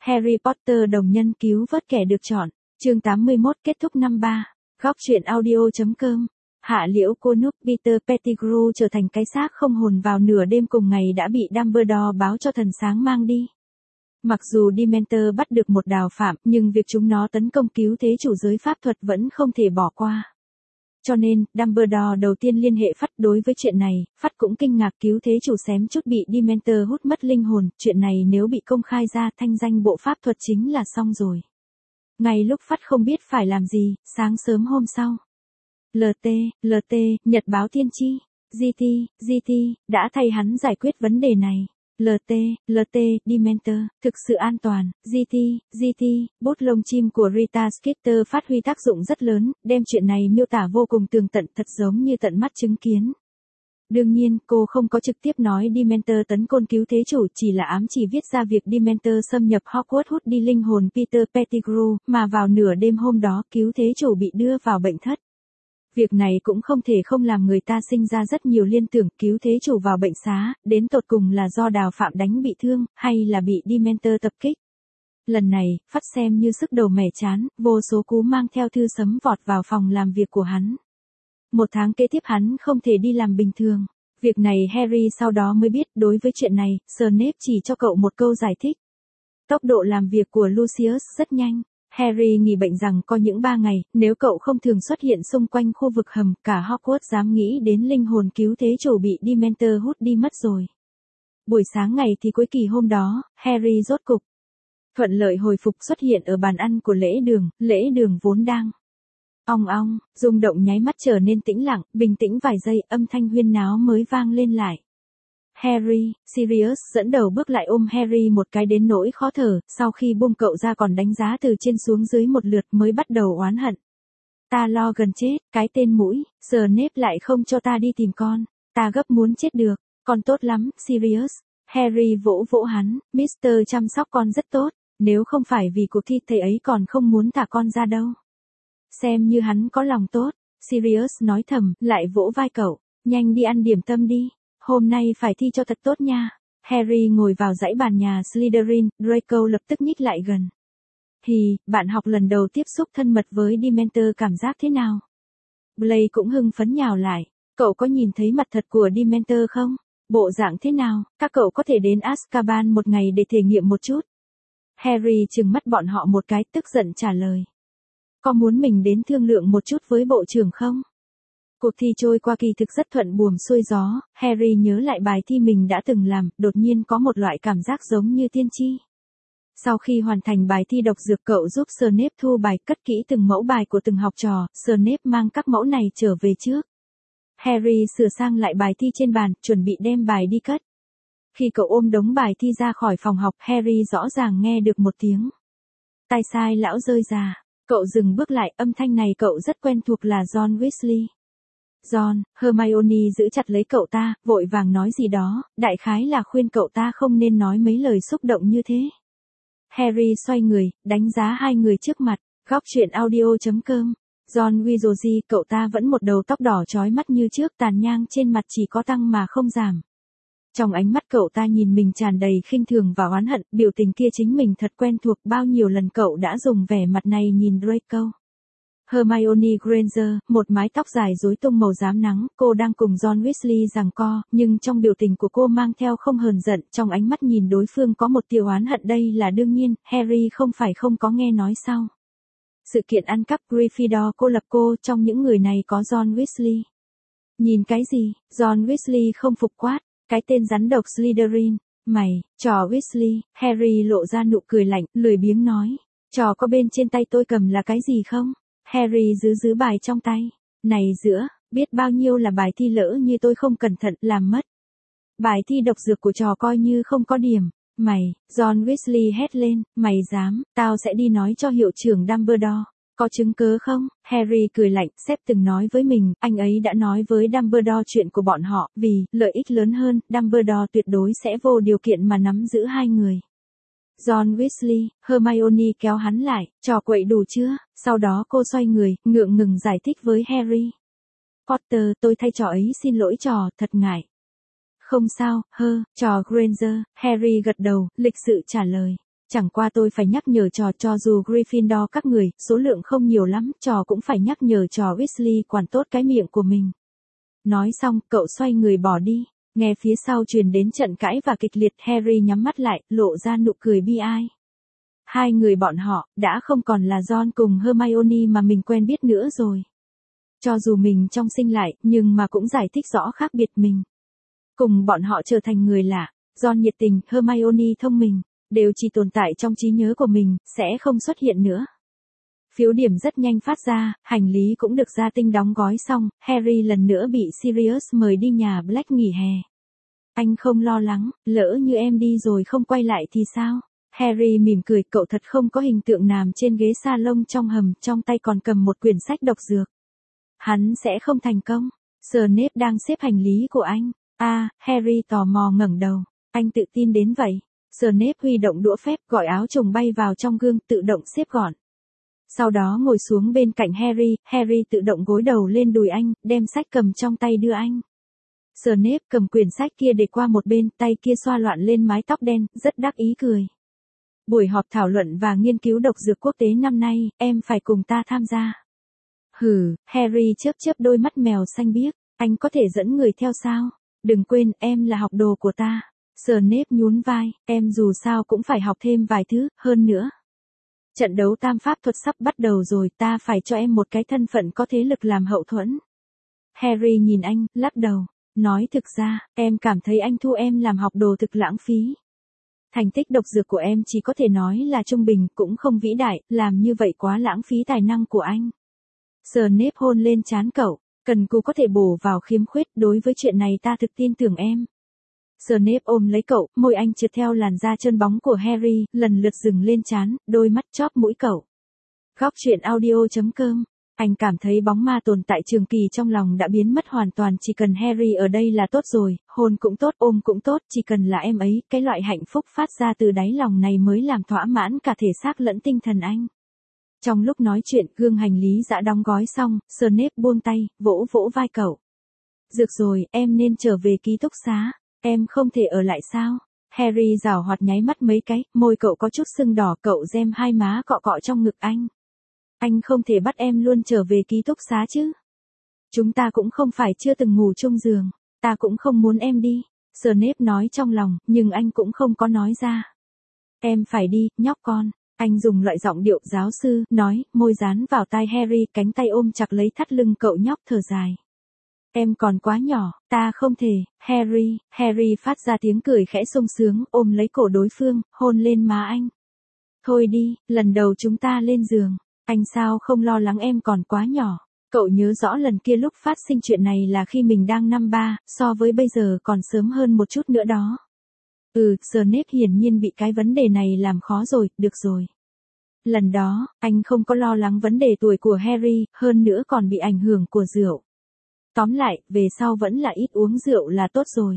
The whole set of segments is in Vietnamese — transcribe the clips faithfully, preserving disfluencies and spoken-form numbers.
Harry Potter đồng nhân cứu vớt kẻ được chọn. Chương tám mươi mốt kết thúc năm ba. Góc truyện audio chấm com. Hạ liễu cô núp Peter Pettigrew trở thành cái xác không hồn vào nửa đêm cùng ngày đã bị Dumbledore báo cho thần sáng mang đi. Mặc dù Dementor bắt được một đào phạm, nhưng việc chúng nó tấn công cứu thế chủ giới pháp thuật vẫn không thể bỏ qua. Cho nên, Dumbledore đầu tiên liên hệ Phắt đối với chuyện này, Phắt cũng kinh ngạc cứu thế chủ xém chút bị Dementor hút mất linh hồn, chuyện này nếu bị công khai ra thanh danh bộ pháp thuật chính là xong rồi. Ngay lúc Phắt không biết phải làm gì, sáng sớm hôm sau. lờ tê, lờ tê, Nhật báo Tiên tri, giê tê, giê tê, đã thay hắn giải quyết vấn đề này. lờ tê, lờ tê, Dementor, thực sự an toàn, giê tê, giê tê, bút lông chim của Rita Skeeter phát huy tác dụng rất lớn, đem chuyện này miêu tả vô cùng tường tận thật giống như tận mắt chứng kiến. Đương nhiên, cô không có trực tiếp nói Dementor tấn công cứu thế chủ, chỉ là ám chỉ viết ra việc Dementor xâm nhập Hogwarts hút đi linh hồn Peter Pettigrew, mà vào nửa đêm hôm đó cứu thế chủ bị đưa vào bệnh thất. Việc này cũng không thể không làm người ta sinh ra rất nhiều liên tưởng cứu thế chủ vào bệnh xá, đến tột cùng là do đào phạm đánh bị thương, hay là bị Dementor tập kích. Lần này, Phắt xem như sức đầu mẻ chán, vô số cú mang theo thư sấm vọt vào phòng làm việc của hắn. Một tháng kế tiếp hắn không thể đi làm bình thường. Việc này Harry sau đó mới biết, đối với chuyện này, Snape chỉ cho cậu một câu giải thích. Tốc độ làm việc của Lucius rất nhanh. Harry nghỉ bệnh rằng có những ba ngày, nếu cậu không thường xuất hiện xung quanh khu vực hầm, cả Hogwarts dám nghĩ đến linh hồn cứu thế chủ bị Dementor hút đi mất rồi. Buổi sáng ngày thì cuối kỳ hôm đó, Harry rốt cục thuận lợi hồi phục xuất hiện ở bàn ăn của lễ đường, lễ đường vốn đang ong ong, rung động nháy mắt trở nên tĩnh lặng, bình tĩnh vài giây, âm thanh huyên náo mới vang lên lại. Harry, Sirius dẫn đầu bước lại ôm Harry một cái đến nỗi khó thở, sau khi buông cậu ra còn đánh giá từ trên xuống dưới một lượt mới bắt đầu oán hận. Ta lo gần chết, cái tên mũi, Snape lại không cho ta đi tìm con, ta gấp muốn chết được, con tốt lắm, Sirius. Harry vỗ vỗ hắn, Mister chăm sóc con rất tốt, nếu không phải vì cuộc thi thầy ấy còn không muốn thả con ra đâu. Xem như hắn có lòng tốt, Sirius nói thầm, lại vỗ vai cậu, nhanh đi ăn điểm tâm đi. Hôm nay phải thi cho thật tốt nha. Harry ngồi vào dãy bàn nhà Slytherin, Draco lập tức nhích lại gần. Hì, bạn học lần đầu tiếp xúc thân mật với Dementor cảm giác thế nào? Blaise cũng hưng phấn nhào lại. Cậu có nhìn thấy mặt thật của Dementor không? Bộ dạng thế nào? Các cậu có thể đến Azkaban một ngày để thể nghiệm một chút. Harry trừng mắt bọn họ một cái, tức giận trả lời. Có muốn mình đến thương lượng một chút với bộ trưởng không? Cuộc thi trôi qua kỳ thực rất thuận buồm xuôi gió, Harry nhớ lại bài thi mình đã từng làm, đột nhiên có một loại cảm giác giống như tiên tri. Sau khi hoàn thành bài thi độc dược cậu giúp Snape thu bài, cất kỹ từng mẫu bài của từng học trò, Snape mang các mẫu này trở về trước. Harry sửa sang lại bài thi trên bàn, chuẩn bị đem bài đi cất. Khi cậu ôm đống bài thi ra khỏi phòng học, Harry rõ ràng nghe được một tiếng. Tai sai lão rơi ra. Cậu dừng bước lại, âm thanh này cậu rất quen thuộc là John Weasley. John, Hermione giữ chặt lấy cậu ta, vội vàng nói gì đó, đại khái là khuyên cậu ta không nên nói mấy lời xúc động như thế. Harry xoay người, đánh giá hai người trước mặt, góc truyện audio chấm com. John Weasley, cậu ta vẫn một đầu tóc đỏ chói mắt như trước, tàn nhang trên mặt chỉ có tăng mà không giảm. Trong ánh mắt cậu ta nhìn mình tràn đầy khinh thường và oán hận, biểu tình kia chính mình thật quen thuộc, bao nhiêu lần cậu đã dùng vẻ mặt này nhìn Draco. Hermione Granger, một mái tóc dài rối tung màu rám nắng, cô đang cùng John Weasley giằng co, nhưng trong biểu tình của cô mang theo không hờn giận, trong ánh mắt nhìn đối phương có một tia oán hận, đây là đương nhiên, Harry không phải không có nghe nói sao. Sự kiện ăn cắp Gryffindor cô lập cô, trong những người này có John Weasley. Nhìn cái gì? John Weasley không phục quát, cái tên rắn độc Slytherin, mày, trò Weasley, Harry lộ ra nụ cười lạnh, lười biếng nói, trò có bên trên tay tôi cầm là cái gì không? Harry giữ giữ bài trong tay. Này giữa, biết bao nhiêu là bài thi lỡ như tôi không cẩn thận làm mất. Bài thi độc dược của trò coi như không có điểm. Mày, John Weasley hét lên, mày dám, tao sẽ đi nói cho hiệu trưởng Dumbledore. Có chứng cớ không? Harry cười lạnh, sếp từng nói với mình, anh ấy đã nói với Dumbledore chuyện của bọn họ, vì, lợi ích lớn hơn, Dumbledore tuyệt đối sẽ vô điều kiện mà nắm giữ hai người. John Weasley, Hermione kéo hắn lại, trò quậy đủ chưa? Sau đó cô xoay người, ngượng ngừng giải thích với Harry. Potter, tôi thay trò ấy xin lỗi trò, thật ngại. Không sao, hơ, trò Granger, Harry gật đầu, lịch sự trả lời. Chẳng qua tôi phải nhắc nhở trò cho dù Gryffindor các người, số lượng không nhiều lắm, trò cũng phải nhắc nhở trò Weasley quản tốt cái miệng của mình. Nói xong, cậu xoay người bỏ đi. Nghe phía sau truyền đến trận cãi và kịch liệt, Harry nhắm mắt lại, lộ ra nụ cười bi ai. Hai người bọn họ, đã không còn là Ron cùng Hermione mà mình quen biết nữa rồi. Cho dù mình trong sinh lại, nhưng mà cũng giải thích rõ khác biệt mình. Cùng bọn họ trở thành người lạ, Ron nhiệt tình, Hermione thông minh, đều chỉ tồn tại trong trí nhớ của mình, sẽ không xuất hiện nữa. Phiếu điểm rất nhanh phát ra, hành lý cũng được gia tinh đóng gói xong, Harry lần nữa bị Sirius mời đi nhà Black nghỉ hè. Anh không lo lắng, lỡ như em đi rồi không quay lại thì sao? Harry mỉm cười, cậu thật không có hình tượng nằm trên ghế salon trong hầm, trong tay còn cầm một quyển sách độc dược. Hắn sẽ không thành công. Snape đang xếp hành lý của anh. À, Harry tò mò ngẩng đầu. Anh tự tin đến vậy. Snape huy động đũa phép, gọi áo choàng bay vào trong gương, tự động xếp gọn. Sau đó ngồi xuống bên cạnh Harry, Harry tự động gối đầu lên đùi anh, đem sách cầm trong tay đưa anh. Snape cầm quyển sách kia để qua một bên, tay kia xoa loạn lên mái tóc đen, rất đắc ý cười. Buổi họp thảo luận và nghiên cứu độc dược quốc tế năm nay, em phải cùng ta tham gia. Hừ, Harry chớp chớp đôi mắt mèo xanh biếc, anh có thể dẫn người theo sao? Đừng quên, em là học đồ của ta. Snape nhún vai, em dù sao cũng phải học thêm vài thứ, hơn nữa. Trận đấu tam pháp thuật sắp bắt đầu rồi, ta phải cho em một cái thân phận có thế lực làm hậu thuẫn. Harry nhìn anh, lắc đầu, nói thực ra, em cảm thấy anh thu em làm học đồ thực lãng phí. Thành tích độc dược của em chỉ có thể nói là trung bình, cũng không vĩ đại, làm như vậy quá lãng phí tài năng của anh. Snape hôn lên trán cậu, cần cù có thể bổ vào khiếm khuyết, đối với chuyện này ta thực tin tưởng em. Snape ôm lấy cậu, môi anh trượt theo làn da trơn bóng của Harry, lần lượt dừng lên trán, đôi mắt chóp mũi cậu. Góc truyện audio chấm com. Anh cảm thấy bóng ma tồn tại trường kỳ trong lòng đã biến mất hoàn toàn, chỉ cần Harry ở đây là tốt rồi, hôn cũng tốt, ôm cũng tốt, chỉ cần là em ấy, cái loại hạnh phúc phát ra từ đáy lòng này mới làm thỏa mãn cả thể xác lẫn tinh thần anh. Trong lúc nói chuyện, gương hành lý đã đóng gói xong, Snape buông tay, vỗ vỗ vai cậu. Được rồi, em nên trở về ký túc xá, em không thể ở lại sao? Harry giảo hoạt nháy mắt mấy cái, môi cậu có chút sưng đỏ, cậu gem hai má cọ cọ trong ngực anh. Anh không thể bắt em luôn trở về ký túc xá chứ. Chúng ta cũng không phải chưa từng ngủ chung giường, ta cũng không muốn em đi. Snape nói trong lòng, nhưng anh cũng không có nói ra. Em phải đi, nhóc con. Anh dùng loại giọng điệu giáo sư, nói, môi dán vào tai Harry, cánh tay ôm chặt lấy thắt lưng cậu nhóc thở dài. Em còn quá nhỏ, ta không thể, Harry, Harry phát ra tiếng cười khẽ sung sướng, ôm lấy cổ đối phương, hôn lên má anh. Thôi đi, lần đầu chúng ta lên giường, anh sao không lo lắng em còn quá nhỏ. Cậu nhớ rõ lần kia lúc phát sinh chuyện này là khi mình đang năm ba, so với bây giờ còn sớm hơn một chút nữa đó. Ừ, Snape hiển nhiên bị cái vấn đề này làm khó rồi, được rồi. Lần đó, anh không có lo lắng vấn đề tuổi của Harry, hơn nữa còn bị ảnh hưởng của rượu. Tóm lại, về sau vẫn là ít uống rượu là tốt rồi.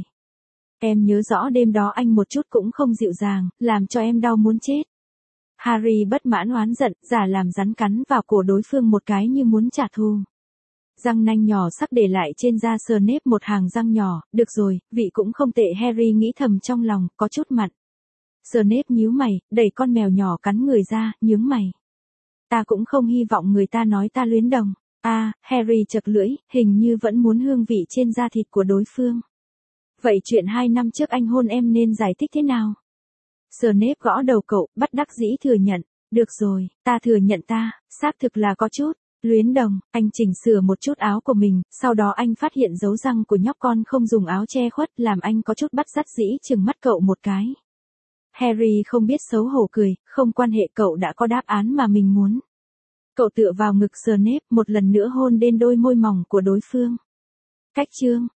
Em nhớ rõ đêm đó anh một chút cũng không dịu dàng, làm cho em đau muốn chết. Harry bất mãn oán giận, giả làm rắn cắn vào cổ đối phương một cái như muốn trả thù. Răng nanh nhỏ sắc để lại trên da Snape một hàng răng nhỏ, được rồi, vị cũng không tệ, Harry nghĩ thầm trong lòng, có chút mặn. Snape nhíu mày, đẩy con mèo nhỏ cắn người ra, nhướng mày. Ta cũng không hy vọng người ta nói ta luyến đồng. À, Harry chật lưỡi, hình như vẫn muốn hương vị trên da thịt của đối phương. Vậy chuyện hai năm trước anh hôn em nên giải thích thế nào? Snape gõ đầu cậu, bất đắc dĩ thừa nhận. Được rồi, ta thừa nhận ta, xác thực là có chút luyến đồng. Anh chỉnh sửa một chút áo của mình, sau đó anh phát hiện dấu răng của nhóc con không dùng áo che khuất, làm anh có chút bất đắc dĩ chừng mắt cậu một cái. Harry không biết xấu hổ cười, không quan hệ, cậu đã có đáp án mà mình muốn. Cậu tựa vào ngực Snape, một lần nữa hôn lên đôi môi mỏng của đối phương. Cách chương